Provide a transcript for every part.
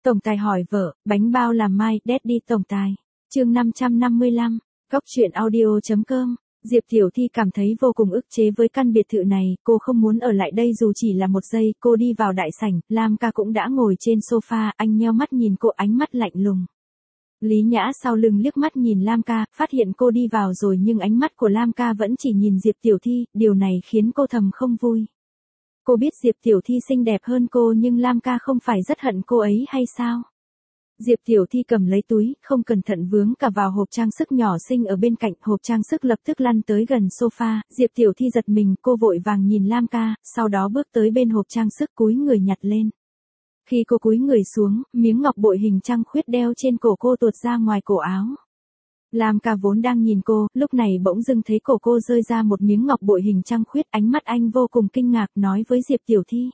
Tổng tài hỏi vợ, bánh bao làm mai, Daddy tổng tài. Chương 555, Góc truyện audio.com. Diệp Tiểu Thi cảm thấy vô cùng ức chế với căn biệt thự này, cô không muốn ở lại đây dù chỉ là một giây, cô đi vào đại sảnh, Lam Ca cũng đã ngồi trên sofa, anh nheo mắt nhìn cô ánh mắt lạnh lùng. Lý Nhã sau lưng liếc mắt nhìn Lam Ca, phát hiện cô đi vào rồi nhưng ánh mắt của Lam Ca vẫn chỉ nhìn Diệp Tiểu Thi, điều này khiến cô thầm không vui. Cô biết Diệp Tiểu Thi xinh đẹp hơn cô nhưng Lam Ca không phải rất hận cô ấy hay sao? Diệp Tiểu Thi cầm lấy túi, không cẩn thận vướng cả vào hộp trang sức nhỏ xinh ở bên cạnh, hộp trang sức lập tức lăn tới gần sofa, Diệp Tiểu Thi giật mình, cô vội vàng nhìn Lam Ca, sau đó bước tới bên hộp trang sức cúi người nhặt lên. Khi cô cúi người xuống, miếng ngọc bội hình trăng khuyết đeo trên cổ cô tuột ra ngoài cổ áo. Lam Ca vốn đang nhìn cô, lúc này bỗng dưng thấy cổ cô rơi ra một miếng ngọc bội hình trăng khuyết, ánh mắt anh vô cùng kinh ngạc nói với Diệp Tiểu Thi.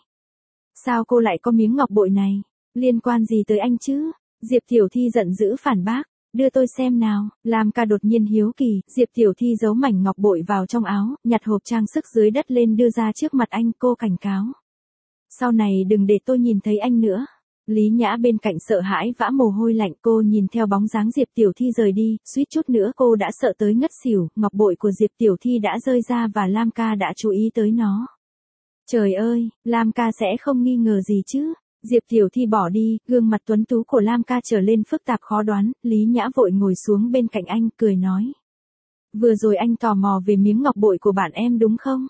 Sao cô lại có miếng ngọc bội này? Liên quan gì tới anh chứ? Diệp Tiểu Thi giận dữ phản bác, đưa tôi xem nào. Lam Ca đột nhiên hiếu kỳ, Diệp Tiểu Thi giấu mảnh ngọc bội vào trong áo, nhặt hộp trang sức dưới đất lên đưa ra trước mặt anh, cô cảnh cáo. Sau này đừng để tôi nhìn thấy anh nữa. Lý Nhã bên cạnh sợ hãi vã mồ hôi lạnh, cô nhìn theo bóng dáng Diệp Tiểu Thi rời đi, suýt chút nữa cô đã sợ tới ngất xỉu, ngọc bội của Diệp Tiểu Thi đã rơi ra và Lam Ca đã chú ý tới nó. Trời ơi, Lam Ca sẽ không nghi ngờ gì chứ? Diệp Tiểu Thi bỏ đi, gương mặt tuấn tú của Lam Ca trở lên phức tạp khó đoán, Lý Nhã vội ngồi xuống bên cạnh anh, cười nói. Vừa rồi anh tò mò về miếng ngọc bội của bạn em đúng không?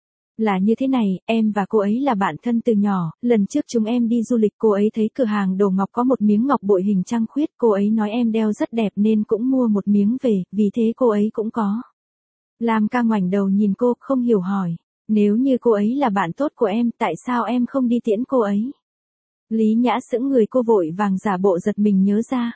Là như thế này, em và cô ấy là bạn thân từ nhỏ, lần trước chúng em đi du lịch cô ấy thấy cửa hàng đồ ngọc có một miếng ngọc bội hình trăng khuyết, cô ấy nói em đeo rất đẹp nên cũng mua một miếng về, vì thế cô ấy cũng có. Lam Ca ngoảnh đầu nhìn cô, không hiểu hỏi, nếu như cô ấy là bạn tốt của em, tại sao em không đi tiễn cô ấy? Lý Nhã sững người, cô vội vàng giả bộ giật mình nhớ ra.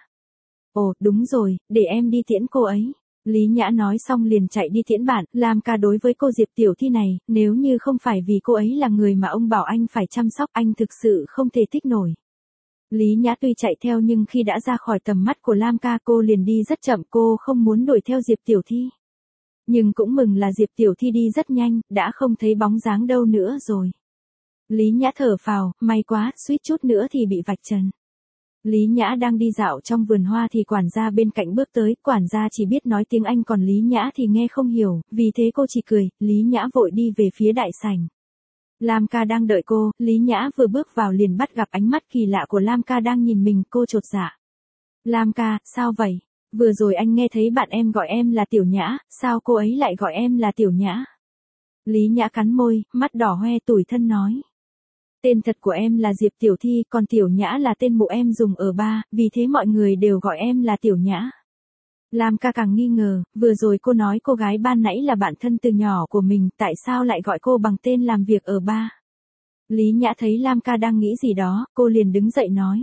Ồ, đúng rồi, để em đi tiễn cô ấy. Lý Nhã nói xong liền chạy đi tiễn bạn, Lam Ca đối với cô Diệp Tiểu Thi này, nếu như không phải vì cô ấy là người mà ông bảo anh phải chăm sóc, anh thực sự không thể thích nổi. Lý Nhã tuy chạy theo nhưng khi đã ra khỏi tầm mắt của Lam Ca cô liền đi rất chậm, cô không muốn đuổi theo Diệp Tiểu Thi. Nhưng cũng mừng là Diệp Tiểu Thi đi rất nhanh, đã không thấy bóng dáng đâu nữa rồi. Lý Nhã thở phào, may quá, suýt chút nữa thì bị vạch trần. Lý Nhã đang đi dạo trong vườn hoa thì quản gia bên cạnh bước tới, quản gia chỉ biết nói tiếng Anh còn Lý Nhã thì nghe không hiểu, vì thế cô chỉ cười, Lý Nhã vội đi về phía đại sảnh. Lam Ca đang đợi cô, Lý Nhã vừa bước vào liền bắt gặp ánh mắt kỳ lạ của Lam Ca đang nhìn mình, cô chột dạ. Lam Ca, sao vậy? Vừa rồi anh nghe thấy bạn em gọi em là Tiểu Nhã, sao cô ấy lại gọi em là Tiểu Nhã? Lý Nhã cắn môi, mắt đỏ hoe tủi thân nói. Tên thật của em là Diệp Tiểu Thi, còn Tiểu Nhã là tên mụ em dùng ở bar, vì thế mọi người đều gọi em là Tiểu Nhã. Lam Ca càng nghi ngờ, vừa rồi cô nói cô gái ban nãy là bạn thân từ nhỏ của mình, tại sao lại gọi cô bằng tên làm việc ở bar? Lý Nhã thấy Lam Ca đang nghĩ gì đó, cô liền đứng dậy nói.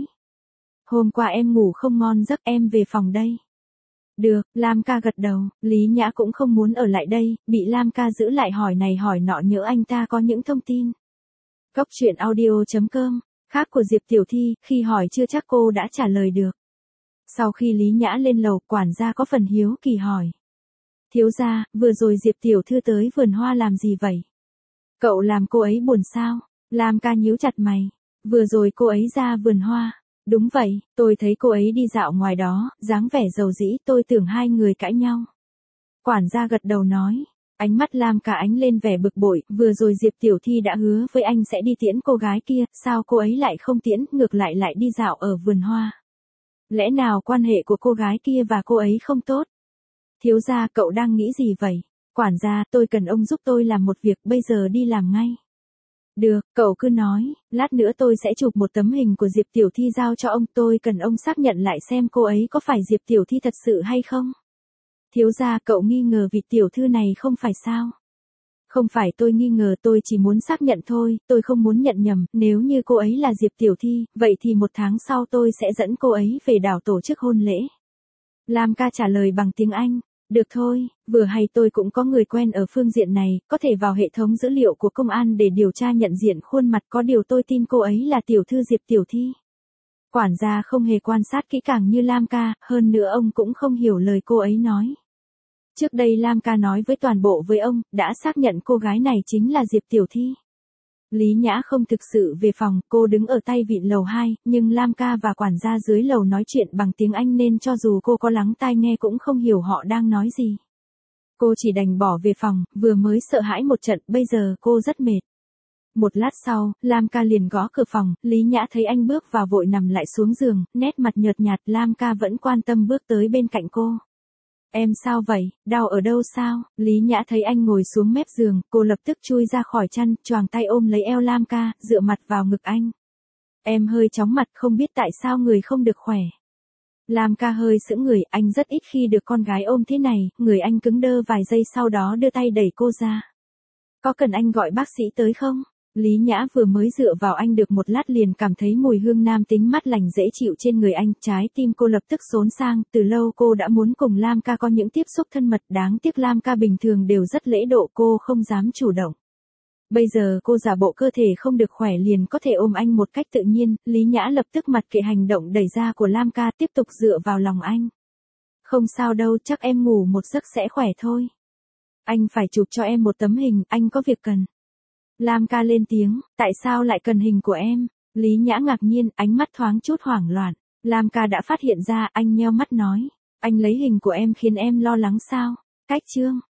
Hôm qua em ngủ không ngon giấc, em về phòng đây. Được, Lam Ca gật đầu, Lý Nhã cũng không muốn ở lại đây, bị Lam Ca giữ lại hỏi này hỏi nọ nhỡ anh ta có những thông tin. Góc truyện audio.com, khác của Diệp Tiểu Thi, khi hỏi chưa chắc cô đã trả lời được. Sau khi Lý Nhã lên lầu, quản gia có phần hiếu kỳ hỏi. Thiếu gia, vừa rồi Diệp Tiểu Thư tới vườn hoa làm gì vậy? Cậu làm cô ấy buồn sao? Lam Ca nhíu chặt mày. Vừa rồi cô ấy ra vườn hoa. Đúng vậy, tôi thấy cô ấy đi dạo ngoài đó, dáng vẻ dầu dĩ, tôi tưởng hai người cãi nhau. Quản gia gật đầu nói. Ánh mắt Lam Ca ánh lên vẻ bực bội, vừa rồi Diệp Tiểu Thi đã hứa với anh sẽ đi tiễn cô gái kia, sao cô ấy lại không tiễn, ngược lại lại đi dạo ở vườn hoa. Lẽ nào quan hệ của cô gái kia và cô ấy không tốt? Thiếu gia, cậu đang nghĩ gì vậy? Quản gia, tôi cần ông giúp tôi làm một việc, bây giờ đi làm ngay. Được, cậu cứ nói, lát nữa tôi sẽ chụp một tấm hình của Diệp Tiểu Thi giao cho ông, tôi cần ông xác nhận lại xem cô ấy có phải Diệp Tiểu Thi thật sự hay không. Thiếu gia, cậu nghi ngờ vị tiểu thư này không phải sao? Không phải tôi nghi ngờ, tôi chỉ muốn xác nhận thôi, tôi không muốn nhận nhầm, nếu như cô ấy là Diệp Tiểu Thi, vậy thì 1 tháng sau tôi sẽ dẫn cô ấy về đảo tổ chức hôn lễ. Lam Ca trả lời bằng tiếng Anh, được thôi, vừa hay tôi cũng có người quen ở phương diện này, có thể vào hệ thống dữ liệu của công an để điều tra nhận diện khuôn mặt, có điều tôi tin cô ấy là tiểu thư Diệp Tiểu Thi. Quản gia không hề quan sát kỹ càng như Lam Ca, hơn nữa ông cũng không hiểu lời cô ấy nói. Trước đây Lam Ca nói với toàn bộ với ông, đã xác nhận cô gái này chính là Diệp Tiểu Thi. Lý Nhã không thực sự về phòng, cô đứng ở tay vịn lầu 2, nhưng Lam ca và quản gia dưới lầu nói chuyện bằng tiếng Anh nên cho dù cô có lắng tai nghe cũng không hiểu họ đang nói gì. Cô chỉ đành bỏ về phòng, vừa mới sợ hãi một trận, bây giờ cô rất mệt. Một lát sau, Lam ca liền gõ cửa phòng, Lý Nhã thấy anh bước vào vội nằm lại xuống giường, nét mặt nhợt nhạt, Lam ca vẫn quan tâm bước tới bên cạnh cô. Em sao vậy, đau ở đâu sao? Lý Nhã thấy anh ngồi xuống mép giường, cô lập tức chui ra khỏi chăn, choàng tay ôm lấy eo Lam ca, dựa mặt vào ngực anh. Em hơi chóng mặt, không biết tại sao người không được khỏe. Lam ca hơi sững người, anh rất ít khi được con gái ôm thế này, người anh cứng đơ vài giây sau đó đưa tay đẩy cô ra. Có cần anh gọi bác sĩ tới không? Lý Nhã vừa mới dựa vào anh được một lát liền cảm thấy mùi hương nam tính mát lành dễ chịu trên người anh, trái tim cô lập tức xốn sang, từ lâu cô đã muốn cùng Lam ca có những tiếp xúc thân mật, đáng tiếc Lam ca bình thường đều rất lễ độ, cô không dám chủ động. Bây giờ cô giả bộ cơ thể không được khỏe liền có thể ôm anh một cách tự nhiên, Lý Nhã lập tức mặc kệ hành động đẩy ra của Lam ca, tiếp tục dựa vào lòng anh. Không sao đâu, chắc em ngủ một giấc sẽ khỏe thôi. Anh phải chụp cho em một tấm hình, anh có việc cần. Lam ca lên tiếng, tại sao lại cần hình của em? Lý Nhã ngạc nhiên, ánh mắt thoáng chút hoảng loạn. Lam ca đã phát hiện ra, anh nheo mắt nói. Anh lấy hình của em khiến em lo lắng sao? Cách chương.